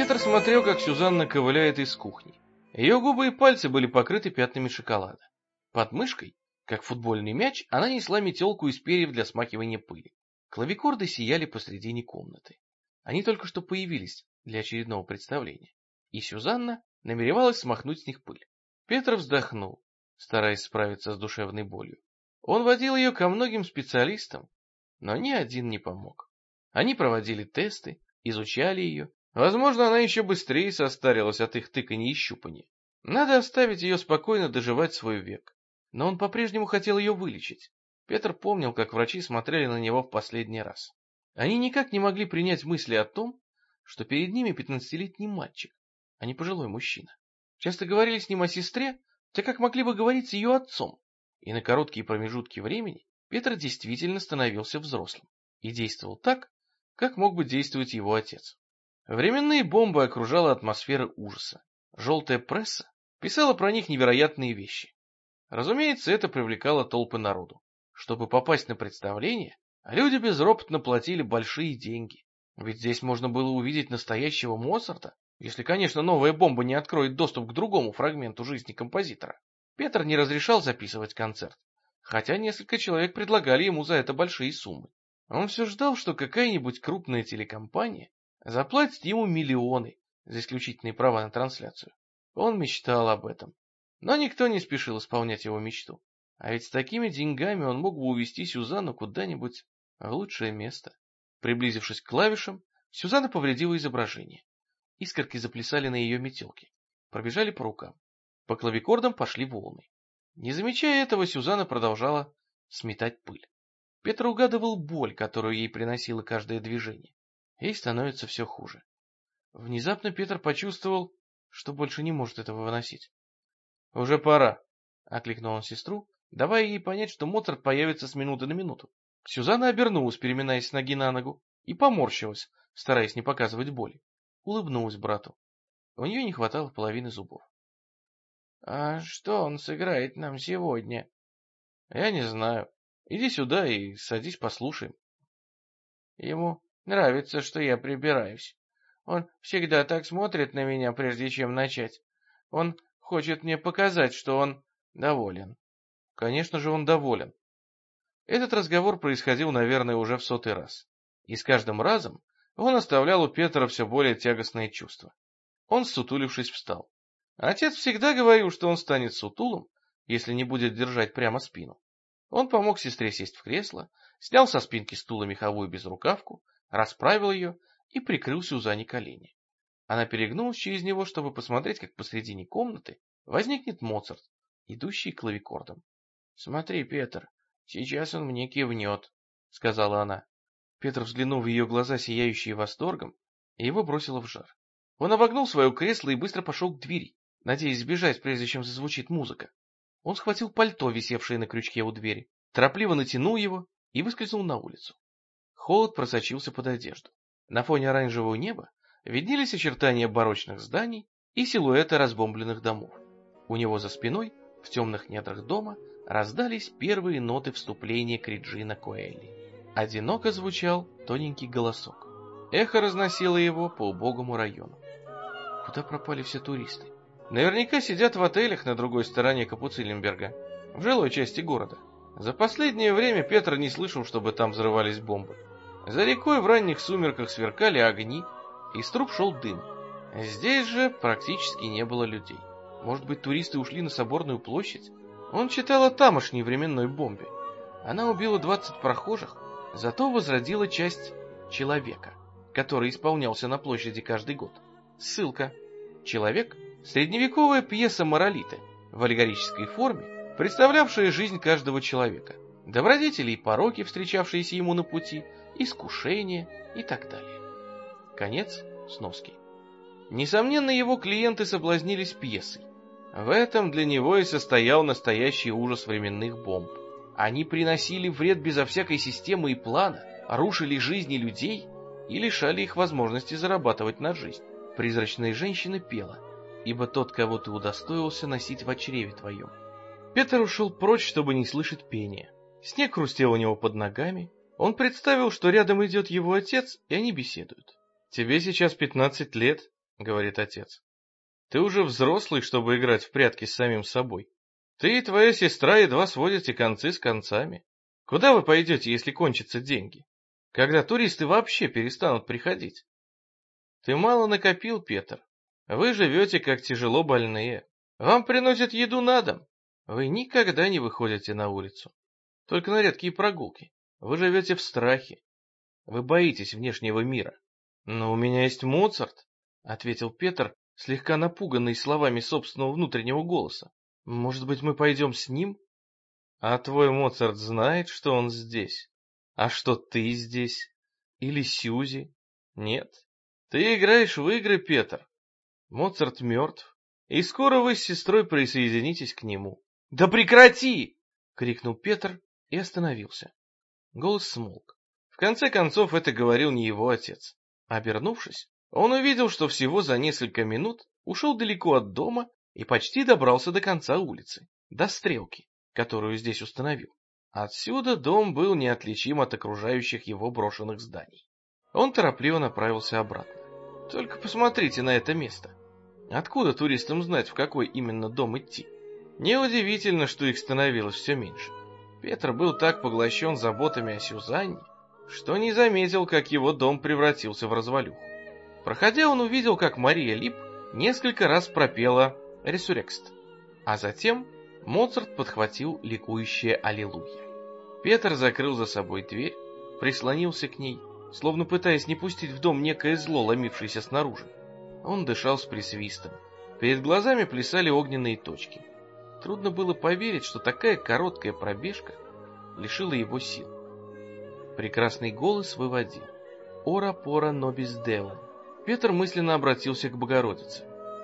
Петр смотрел, как Сюзанна ковыляет из кухни. Ее губы и пальцы были покрыты пятнами шоколада. Под мышкой, как футбольный мяч, она несла метелку из перьев для смахивания пыли. Клавикорды сияли посредине комнаты. Они только что появились для очередного представления. И Сюзанна намеревалась смахнуть с них пыль. Петр вздохнул, стараясь справиться с душевной болью. Он водил ее ко многим специалистам, но ни один не помог. Они проводили тесты, изучали ее. Возможно, она еще быстрее состарилась от их тыканий и щупаний. Надо оставить ее спокойно доживать свой век. Но он по-прежнему хотел ее вылечить. Петр помнил, как врачи смотрели на него в последний раз. Они никак не могли принять мысли о том, что перед ними 15-летний мальчик, а не пожилой мужчина. Часто говорили с ним о сестре, так как могли бы говорить с ее отцом. И на короткие промежутки времени Петр действительно становился взрослым и действовал так, как мог бы действовать его отец. Временные бомбы окружала атмосфера ужаса. Желтая пресса писала про них невероятные вещи. Разумеется, это привлекало толпы народу. Чтобы попасть на представление, люди безропотно платили большие деньги. Ведь здесь можно было увидеть настоящего Моцарта, если, конечно, новая бомба не откроет доступ к другому фрагменту жизни композитора. Петр не разрешал записывать концерт, хотя несколько человек предлагали ему за это большие суммы. Он все ждал, что какая-нибудь крупная телекомпания заплатит ему миллионы за исключительные права на трансляцию. Он мечтал об этом, но никто не спешил исполнять его мечту. А ведь с такими деньгами он мог бы увезти Сюзанну куда-нибудь в лучшее место. Приблизившись к клавишам, Сюзанна повредила изображение. Искорки заплясали на ее метелке, пробежали по рукам. По клавикордам пошли волны. Не замечая этого, Сюзанна продолжала сметать пыль. Петр угадывал боль, которую ей приносило каждое движение. Ей становится все хуже. Внезапно Петр почувствовал, что больше не может этого выносить. «Уже пора», — окликнул он сестру, давая ей понять, что Моцарт появится с минуты на минуту. Сюзанна обернулась, переминаясь с ноги на ногу, и поморщилась, стараясь не показывать боли. Улыбнулась брату. У нее не хватало половины зубов. «А что он сыграет нам сегодня?» «Я не знаю. Иди сюда и садись, послушаем». «Ему нравится, что я прибираюсь. Он всегда так смотрит на меня, прежде чем начать. Он хочет мне показать, что он доволен». Конечно же, он доволен. Этот разговор происходил, наверное, уже в 100-й раз. И с каждым разом он оставлял у Петра все более тягостные чувства. Он, ссутулившись, встал. Отец всегда говорил, что он станет сутулым, если не будет держать прямо спину. Он помог сестре сесть в кресло, снял со спинки стула меховую безрукавку, расправил ее и прикрыл Сюзанне колени. Она перегнулась через него, чтобы посмотреть, как посредине комнаты возникнет Моцарт, идущий клавикордом. — Смотри, Петр, сейчас он мне кивнет, — сказала она. Петр взглянул в ее глаза, сияющие восторгом, и его бросило в жар. Он обогнул свое кресло и быстро пошел к двери, надеясь сбежать, прежде чем зазвучит музыка. Он схватил пальто, висевшее на крючке у двери, торопливо натянул его и выскользнул на улицу. Холод просочился под одежду. На фоне оранжевого неба виднелись очертания барочных зданий и силуэты разбомбленных домов. У него за спиной, в темных недрах дома, раздались первые ноты вступления к Реджина Коэлли. Одиноко звучал тоненький голосок. Эхо разносило его по убогому району. Куда пропали все туристы? Наверняка сидят в отелях на другой стороне Капуциненберга, в жилой части города. За последнее время Петр не слышал, чтобы там взрывались бомбы. За рекой в ранних сумерках сверкали огни, из труб шел дым. Здесь же практически не было людей. Может быть, туристы ушли на Соборную площадь? Он читал о тамошней временной бомбе. Она убила 20 прохожих, зато возродила часть человека, который исполнялся на площади каждый год. Ссылка. Человек — средневековая пьеса Маролиты в аллегорической форме, представлявшая жизнь каждого человека, добродетели и пороки, встречавшиеся ему на пути, искушения и так далее. Конец сноски. Несомненно, его клиенты соблазнились пьесой. В этом для него и состоял настоящий ужас временных бомб. Они приносили вред безо всякой системы и плана, рушили жизни людей и лишали их возможности зарабатывать на жизнь. Призрачная женщина пела: «Ибо тот, кого ты удостоился носить в чреве твоем». Петр ушел прочь, чтобы не слышать пения. Снег хрустел у него под ногами. Он представил, что рядом идет его отец, и они беседуют. «Тебе сейчас 15 лет, — говорит отец. Ты уже взрослый, чтобы играть в прятки с самим собой. Ты и твоя сестра едва сводите концы с концами. Куда вы пойдете, если кончатся деньги? Когда туристы вообще перестанут приходить? Ты мало накопил, Петр. Вы живете как тяжело больные. Вам приносят еду на дом. Вы никогда не выходите на улицу. Только на редкие прогулки. Вы живете в страхе. Вы боитесь внешнего мира. Но у меня есть Моцарт, ответил Петр, слегка напуганный словами собственного внутреннего голоса. Может быть, мы пойдем с ним? А твой Моцарт знает, что он здесь? А что ты здесь? Или Сьюзи? Нет. Ты играешь в игры, Петр. Моцарт мертв, и скоро вы с сестрой присоединитесь к нему. Да прекрати! Крикнул Петр и остановился. Голос смолк. В конце концов, это говорил не его отец. Обернувшись, он увидел, что всего за несколько минут ушел далеко от дома и почти добрался до конца улицы, до стрелки, которую здесь установил. Отсюда дом был неотличим от окружающих его брошенных зданий. Он торопливо направился обратно. Только посмотрите на это место. Откуда туристам знать, в какой именно дом идти? Неудивительно, что их становилось все меньше. Петр был так поглощен заботами о Сюзанне, что не заметил, как его дом превратился в развалюху. Проходя, он увидел, как Мария Лип несколько раз пропела «Ресурекст», а затем Моцарт подхватил ликующее «Аллилуйя». Петр закрыл за собой дверь, прислонился к ней, словно пытаясь не пустить в дом некое зло, ломившееся снаружи. Он дышал с присвистом. Перед глазами плясали огненные точки. Трудно было поверить, что такая короткая пробежка лишила его сил. Прекрасный голос выводил «Ора пора нобис деум». Петр мысленно обратился к Богородице.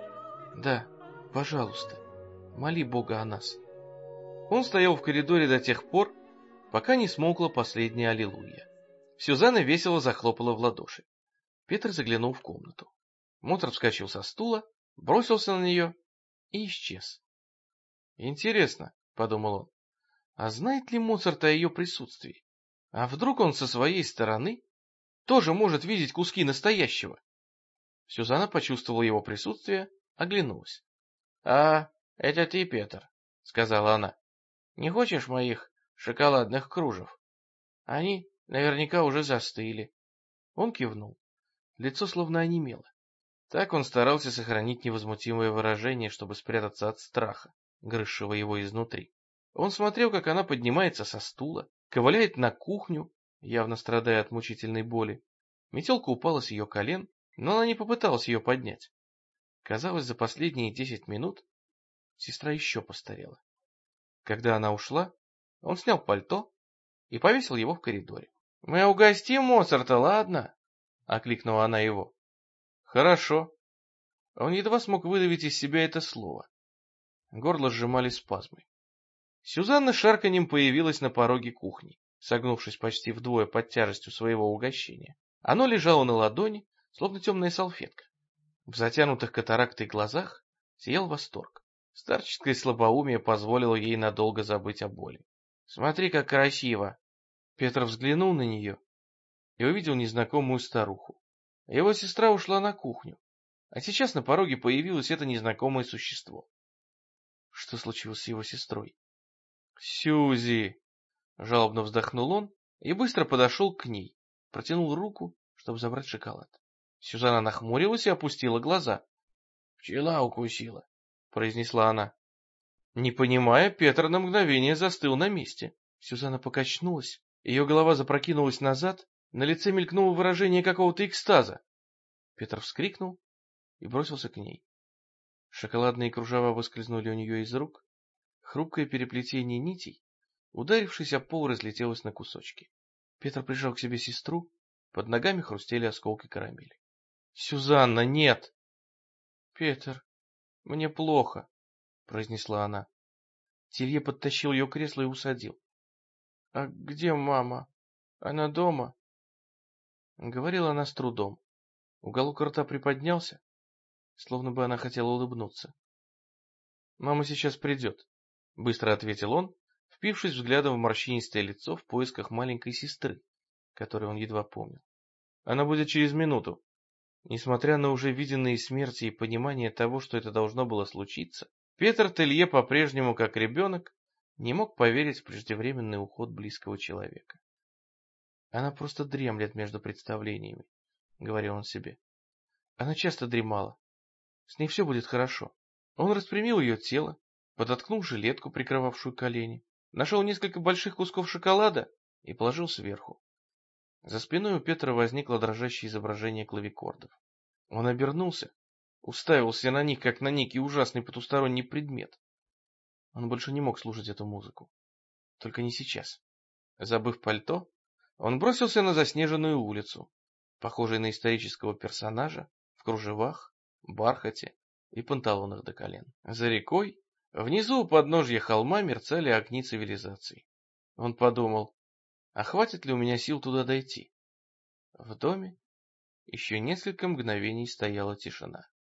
«Да, пожалуйста, моли Бога о нас». Он стоял в коридоре до тех пор, пока не смолкла последняя аллилуйя. Сюзанна весело захлопала в ладоши. Петр заглянул в комнату. Моцарт вскочил со стула, бросился на нее и исчез. «Интересно», — подумал он, — «а знает ли Моцарт о ее присутствии? А вдруг он со своей стороны тоже может видеть куски настоящего?» Сюзанна почувствовала его присутствие, оглянулась. «А, это ты, Петр», — сказала она. «Не хочешь моих шоколадных кружев? Они наверняка уже застыли». Он кивнул. Лицо словно онемело. Так он старался сохранить невозмутимое выражение, чтобы спрятаться от страха, грызшего его изнутри. Он смотрел, как она поднимается со стула, ковыляет на кухню, явно страдая от мучительной боли. Метелка упала с ее колен, но она не попыталась ее поднять. Казалось, за последние 10 минут сестра еще постарела. Когда она ушла, он снял пальто и повесил его в коридоре. «Мы угостим Моцарта, ладно?» — окликнула она его. «Хорошо». Он едва смог выдавить из себя это слово. Горло сжимали спазмы. Сюзанна шарканьем появилась на пороге кухни, согнувшись почти вдвое под тяжестью своего угощения. Оно лежало на ладони, словно темная салфетка. В затянутых катарактой глазах сиял восторг. Старческое слабоумие позволило ей надолго забыть о боли. «Смотри, как красиво!» Петр взглянул на нее и увидел незнакомую старуху. Его сестра ушла на кухню, а сейчас на пороге появилось это незнакомое существо. Что случилось с его сестрой? «Сьюзи!» — жалобно вздохнул он и быстро подошел к ней, протянул руку, чтобы забрать шоколад. Сюзанна нахмурилась и опустила глаза. «Пчела укусила», — произнесла она. Не понимая, Петр на мгновение застыл на месте. Сюзанна покачнулась, ее голова запрокинулась назад, на лице мелькнуло выражение какого-то экстаза. Петр вскрикнул и бросился к ней. Шоколадные кружева выскользнули у нее из рук. Хрупкое переплетение нитей, ударившись о пол, разлетелось на кусочки. Петр прижал к себе сестру, под ногами хрустели осколки карамели. «Сюзанна, нет!» «Петр, мне плохо», — произнесла она. Телье подтащил ее кресло и усадил. «А где мама? Она дома?» Говорила она с трудом. Уголок рта приподнялся, словно бы она хотела улыбнуться. «Мама сейчас придет», — быстро ответил он, впившись взглядом в морщинистое лицо в поисках маленькой сестры, которую он едва помнил. «Она будет через минуту». Несмотря на уже виденные смерти и понимание того, что это должно было случиться, Петр Телье по-прежнему, как ребенок, не мог поверить в преждевременный уход близкого человека. «Она просто дремлет между представлениями», — говорил он себе. «Она часто дремала. С ней все будет хорошо». Он распрямил ее тело, подоткнул жилетку, прикрывавшую колени, нашел несколько больших кусков шоколада и положил сверху. За спиной у Петра возникло дрожащее изображение клавикордов. Он обернулся, уставился на них, как на некий ужасный потусторонний предмет. Он больше не мог слушать эту музыку. Только не сейчас. Забыв пальто, он бросился на заснеженную улицу, похожий на исторического персонажа, в кружевах, бархате и панталонах до колен. За рекой, внизу у подножья холма мерцали огни цивилизации. Он подумал, а хватит ли у меня сил туда дойти? В доме еще несколько мгновений стояла тишина.